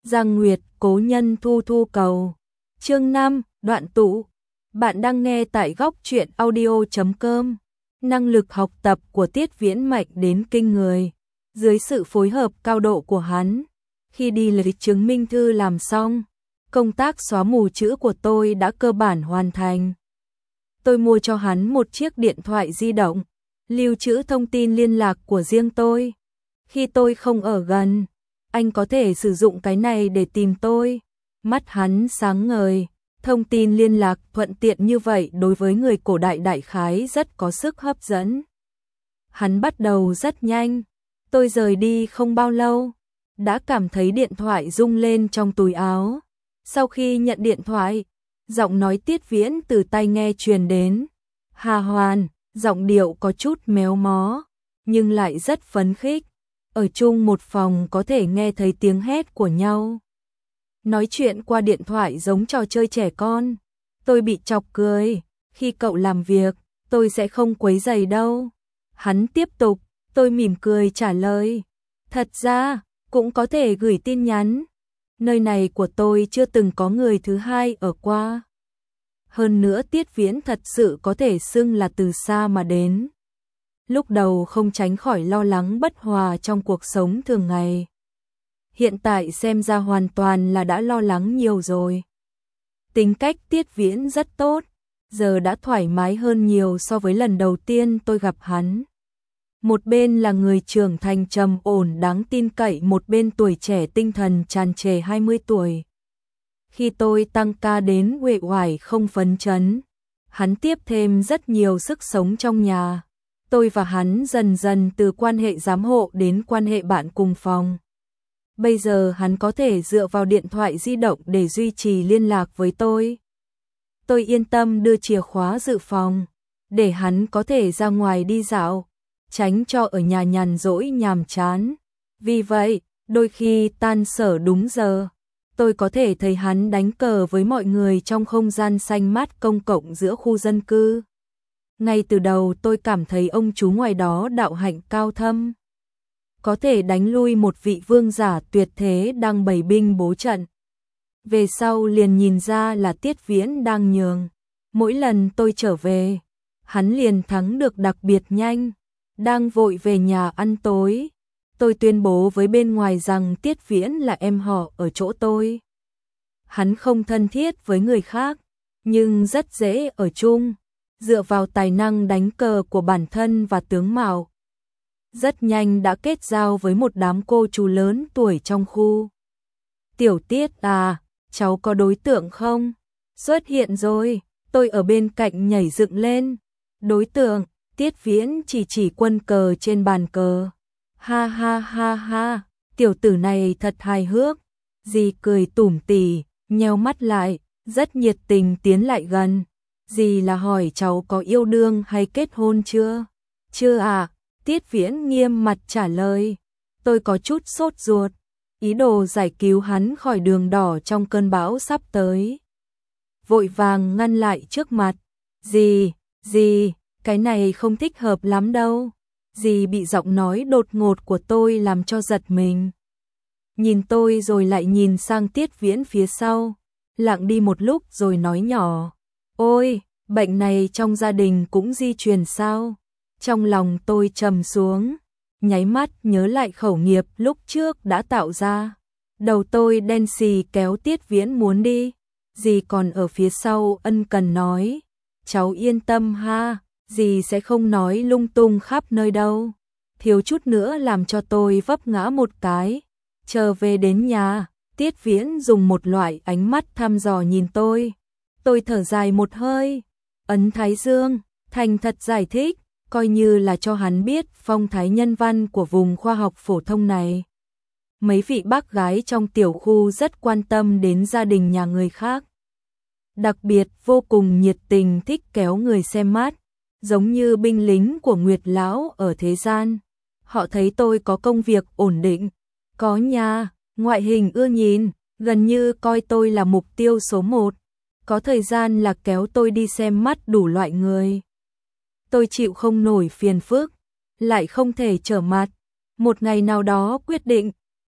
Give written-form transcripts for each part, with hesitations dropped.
Giang Nguyệt, cố nhân thu thu cầu. Chương 5, đoạn tụ. Bạn đang nghe tại góc truyện audio.com. Năng lực học tập của Tiết Viễn mạnh đến kinh người. Dưới sự phối hợp cao độ của hắn, khi đi lịch chứng minh thư làm xong, công tác xóa mù chữ của tôi đã cơ bản hoàn thành. Tôi mua cho hắn một chiếc điện thoại di động, lưu trữ thông tin liên lạc của riêng tôi. Khi tôi không ở gần, anh có thể sử dụng cái này để tìm tôi. Mắt hắn sáng ngời, thông tin liên lạc thuận tiện như vậy đối với người cổ đại đại khái rất có sức hấp dẫn. Hắn bắt đầu rất nhanh, tôi rời đi không bao lâu, đã cảm thấy điện thoại rung lên trong túi áo. Sau khi nhận điện thoại, giọng nói Tiết Viễn từ tai nghe truyền đến. Hà Hoàn, giọng điệu có chút méo mó, nhưng lại rất phấn khích. Ở chung một phòng có thể nghe thấy tiếng hét của nhau. Nói chuyện qua điện thoại giống trò chơi trẻ con. Tôi bị chọc cười. Khi cậu làm việc, tôi sẽ không quấy rầy đâu. Hắn tiếp tục, tôi mỉm cười trả lời. Thật ra, cũng có thể gửi tin nhắn. Nơi này của tôi chưa từng có người thứ hai ở qua. Hơn nữa Tiết Viễn thật sự có thể xưng là từ xa mà đến. Lúc đầu không tránh khỏi lo lắng bất hòa trong cuộc sống thường ngày. Hiện tại xem ra hoàn toàn là đã lo lắng nhiều rồi. Tính cách Tiết Viễn rất tốt, giờ đã thoải mái hơn nhiều so với lần đầu tiên tôi gặp hắn. Một bên là người trưởng thành trầm ổn đáng tin cậy, một bên tuổi trẻ tinh thần tràn trề 20 tuổi. Khi tôi tăng ca đến uể oải không phấn chấn, hắn tiếp thêm rất nhiều sức sống trong nhà. Tôi và hắn dần dần từ quan hệ giám hộ đến quan hệ bạn cùng phòng. Bây giờ hắn có thể dựa vào điện thoại di động để duy trì liên lạc với tôi. Tôi yên tâm đưa chìa khóa dự phòng, để hắn có thể ra ngoài đi dạo, tránh cho ở nhà nhàn rỗi nhàm chán. Vì vậy, đôi khi tan sở đúng giờ, tôi có thể thấy hắn đánh cờ với mọi người trong không gian xanh mát công cộng giữa khu dân cư. Ngay từ đầu tôi cảm thấy ông chú ngoài đó đạo hạnh cao thâm, có thể đánh lui một vị vương giả tuyệt thế đang bày binh bố trận. Về sau liền nhìn ra là Tiết Viễn đang nhường. Mỗi lần tôi trở về, hắn liền thắng được đặc biệt nhanh. Đang vội về nhà ăn tối, tôi tuyên bố với bên ngoài rằng Tiết Viễn là em họ ở chỗ tôi. Hắn không thân thiết với người khác, nhưng rất dễ ở chung, dựa vào tài năng đánh cờ của bản thân và tướng mạo. Rất nhanh đã kết giao với một đám cô chú lớn tuổi trong khu. Tiểu Tiết à, cháu có đối tượng không? Xuất hiện rồi, tôi ở bên cạnh nhảy dựng lên. Đối tượng? Tiết Viễn chỉ quân cờ trên bàn cờ. Ha ha ha ha, tiểu tử này thật hài hước. Dì cười tủm tỉm, nheo mắt lại, rất nhiệt tình tiến lại gần. Dì là hỏi cháu có yêu đương hay kết hôn chưa? Chưa à, Tiết Viễn nghiêm mặt trả lời. Tôi có chút sốt ruột, ý đồ giải cứu hắn khỏi đường đỏ trong cơn bão sắp tới. Vội vàng ngăn lại trước mặt. Dì, cái này không thích hợp lắm đâu. Dì bị giọng nói đột ngột của tôi làm cho giật mình. Nhìn tôi rồi lại nhìn sang Tiết Viễn phía sau, lặng đi một lúc rồi nói nhỏ. Ôi, bệnh này trong gia đình cũng di truyền sao? Trong lòng tôi trầm xuống, nháy mắt nhớ lại khẩu nghiệp lúc trước đã tạo ra. Đầu tôi đen xì kéo Tiết Viễn muốn đi. Dì còn ở phía sau ân cần nói. Cháu yên tâm ha, dì sẽ không nói lung tung khắp nơi đâu. Thiếu chút nữa làm cho tôi vấp ngã một cái. Chờ về đến nhà, Tiết Viễn dùng một loại ánh mắt thăm dò nhìn tôi. Tôi thở dài một hơi, ấn thái dương, thành thật giải thích, coi như là cho hắn biết phong thái nhân văn của vùng khoa học phổ thông này. Mấy vị bác gái trong tiểu khu rất quan tâm đến gia đình nhà người khác. Đặc biệt vô cùng nhiệt tình thích kéo người xem mát, giống như binh lính của Nguyệt Lão ở thế gian. Họ thấy tôi có công việc ổn định, có nhà, ngoại hình ưa nhìn, gần như coi tôi là mục tiêu số 1. Có thời gian là kéo tôi đi xem mắt đủ loại người. Tôi chịu không nổi phiền phức, lại không thể trở mặt. Một ngày nào đó quyết định,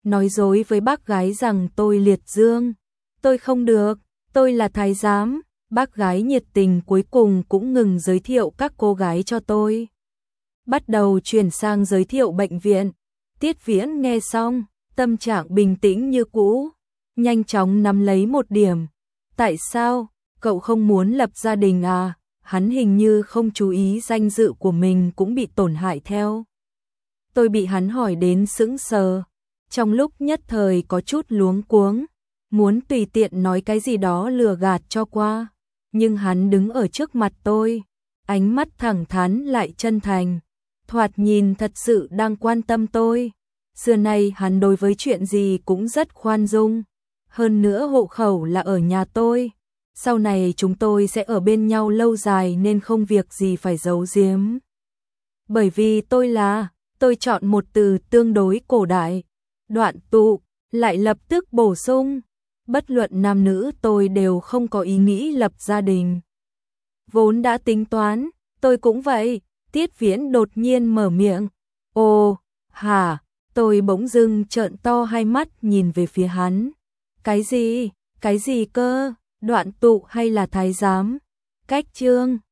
nói dối với bác gái rằng tôi liệt dương. Tôi không được, tôi là thái giám. Bác gái nhiệt tình cuối cùng cũng ngừng giới thiệu các cô gái cho tôi. Bắt đầu chuyển sang giới thiệu bệnh viện. Tiết Viễn nghe xong, tâm trạng bình tĩnh như cũ, nhanh chóng nắm lấy một điểm. Tại sao, cậu không muốn lập gia đình à? Hắn hình như không chú ý danh dự của mình cũng bị tổn hại theo. Tôi bị hắn hỏi đến sững sờ, trong lúc nhất thời có chút luống cuống, muốn tùy tiện nói cái gì đó lừa gạt cho qua. Nhưng hắn đứng ở trước mặt tôi, ánh mắt thẳng thắn lại chân thành, thoạt nhìn thật sự đang quan tâm tôi. Xưa nay hắn đối với chuyện gì cũng rất khoan dung. Hơn nữa hộ khẩu là ở nhà tôi. Sau này chúng tôi sẽ ở bên nhau lâu dài nên không việc gì phải giấu giếm. Bởi vì tôi chọn một từ tương đối cổ đại. Đoạn Tụ lại lập tức bổ sung, bất luận nam nữ tôi đều không có ý nghĩ lập gia đình. Vốn đã tính toán, tôi cũng vậy. Tiết Viễn đột nhiên mở miệng. Ồ, hả? Tôi bỗng dưng trợn to hai mắt nhìn về phía hắn. Cái gì cơ? Đoạn Tụ hay là thái giám? Cách Trương